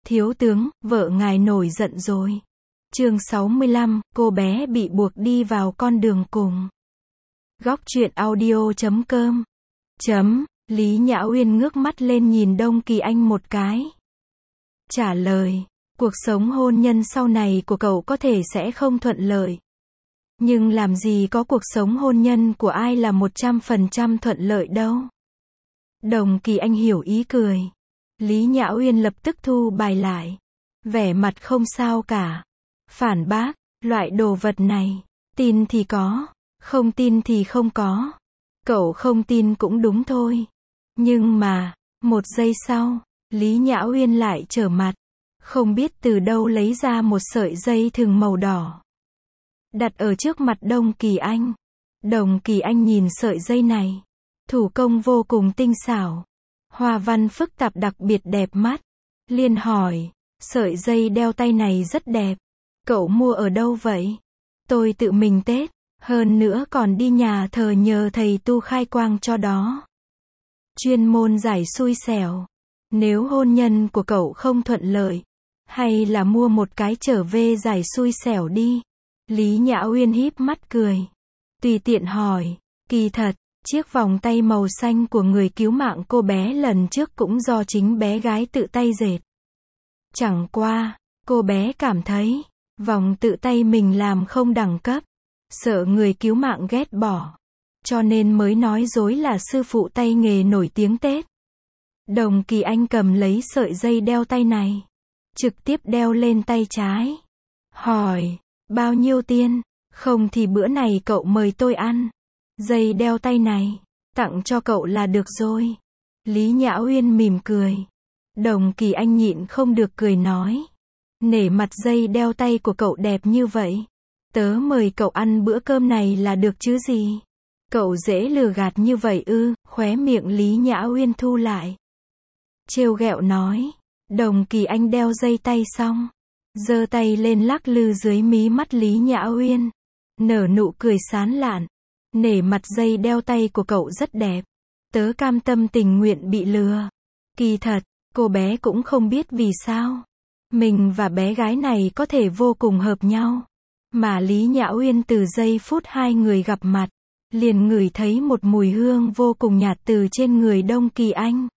Thiếu tướng, vợ ngài nổi giận rồi. Chương 65, cô bé bị buộc đi vào con đường cùng. Góc truyện audio.com. Lý Nhã Uyên ngước mắt lên nhìn Đông Kỳ Anh một cái. Trả lời, cuộc sống hôn nhân sau này của cậu có thể sẽ không thuận lợi. Nhưng làm gì có cuộc sống hôn nhân của ai là 100% thuận lợi đâu. Đồng Kỳ Anh hiểu ý cười. Lý Nhã Uyên lập tức thu bài lại. Vẻ mặt không sao cả. Phản bác, loại đồ vật này, tin thì có, không tin thì không có. Cậu không tin cũng đúng thôi. Nhưng mà, một giây sau, Lý Nhã Uyên lại trở mặt. Không biết từ đâu lấy ra một sợi dây thừng màu đỏ. Đặt ở trước mặt Đông Kỳ Anh. Đồng Kỳ Anh nhìn sợi dây này. Thủ công vô cùng tinh xảo. Hoa văn phức tạp đặc biệt đẹp mắt. Liền hỏi, sợi dây đeo tay này rất đẹp. Cậu mua ở đâu vậy? Tôi tự mình tết. Hơn nữa còn đi nhà thờ nhờ thầy tu khai quang cho đó. Chuyên môn giải xui xẻo. Nếu hôn nhân của cậu không thuận lợi, hay là mua một cái trở về giải xui xẻo đi. Lý Nhã Uyên híp mắt cười. Tùy tiện hỏi, kỳ thật, chiếc vòng tay màu xanh của người cứu mạng cô bé lần trước cũng do chính bé gái tự tay dệt. Chẳng qua, cô bé cảm thấy, vòng tự tay mình làm không đẳng cấp. Sợ người cứu mạng ghét bỏ. Cho nên mới nói dối là sư phụ tay nghề nổi tiếng Tết. Đồng Kỳ Anh cầm lấy sợi dây đeo tay này. Trực tiếp đeo lên tay trái. Hỏi, bao nhiêu tiền? Không thì bữa này cậu mời tôi ăn. Dây đeo tay này, tặng cho cậu là được rồi. Lý Nhã Uyên mỉm cười. Đồng Kỳ Anh nhịn không được cười nói. Nể mặt dây đeo tay của cậu đẹp như vậy. Tớ mời cậu ăn bữa cơm này là được chứ gì? Cậu dễ lừa gạt như vậy ư? Khóe miệng Lý Nhã Uyên thu lại. Trêu ghẹo nói. Đồng Kỳ Anh đeo dây tay xong, giơ tay lên lắc lư dưới mí mắt Lý Nhã Uyên. Nở nụ cười sán lạn. Nể mặt dây đeo tay của cậu rất đẹp. Tớ cam tâm tình nguyện bị lừa. Kỳ thật, cô bé cũng không biết vì sao. Mình và bé gái này có thể vô cùng hợp nhau. Mà Lý Nhã Uyên từ giây phút hai người gặp mặt, liền ngửi thấy một mùi hương vô cùng nhạt từ trên người Đông Kỳ Anh.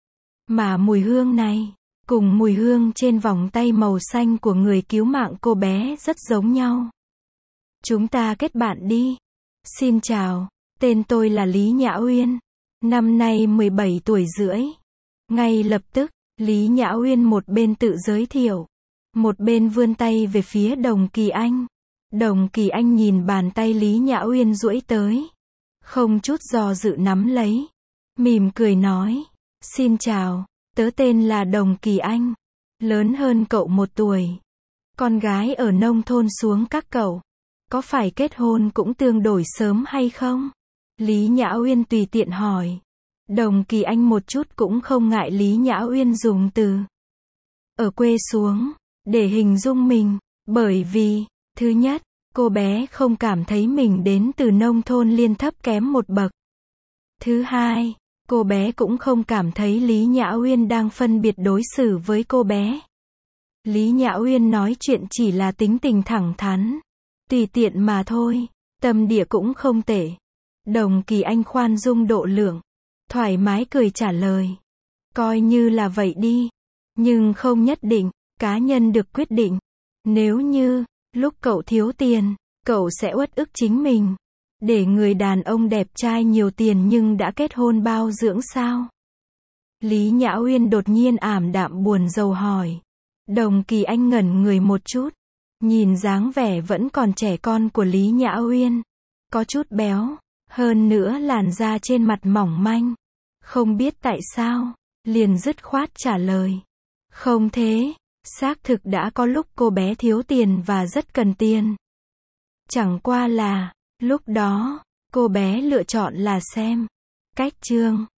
Mà mùi hương này, cùng mùi hương trên vòng tay màu xanh của người cứu mạng cô bé rất giống nhau. Chúng ta kết bạn đi. Xin chào, tên tôi là Lý Nhã Uyên. Năm nay 17 tuổi rưỡi. Ngay lập tức, Lý Nhã Uyên một bên tự giới thiệu, một bên vươn tay về phía Đồng Kỳ Anh. Đồng Kỳ Anh nhìn bàn tay Lý Nhã Uyên duỗi tới. Không chút do dự nắm lấy. Mỉm cười nói. Xin chào, tớ tên là Đồng Kỳ Anh. Lớn hơn cậu 1 tuổi. Con gái ở nông thôn xuống các cậu. Có phải kết hôn cũng tương đối sớm hay không? Lý Nhã Uyên tùy tiện hỏi. Đồng Kỳ Anh một chút cũng không ngại Lý Nhã Uyên dùng từ ở quê xuống để hình dung mình. Bởi vì, thứ nhất, cô bé không cảm thấy mình đến từ nông thôn liên thấp kém một bậc. Thứ hai, cô bé cũng không cảm thấy Lý Nhã Uyên đang phân biệt đối xử với cô bé. Lý Nhã Uyên nói chuyện chỉ là tính tình thẳng thắn, tùy tiện mà thôi, tâm địa cũng không tệ. Đồng Kỳ Anh khoan dung độ lượng, thoải mái cười trả lời. Coi như là vậy đi, nhưng không nhất định, cá nhân được quyết định. Nếu như lúc cậu thiếu tiền, cậu sẽ uất ức chính mình. Để người đàn ông đẹp trai nhiều tiền nhưng đã kết hôn bao dưỡng sao? Lý Nhã Uyên đột nhiên ảm đạm buồn rầu hỏi. Đồng Kỳ Anh ngẩn người một chút. Nhìn dáng vẻ vẫn còn trẻ con của Lý Nhã Uyên. Có chút béo. Hơn nữa làn da trên mặt mỏng manh. Không biết tại sao. Liền dứt khoát trả lời. Không thế. Xác thực đã có lúc cô bé thiếu tiền và rất cần tiền. Chẳng qua là, lúc đó, cô bé lựa chọn là xem cách chương.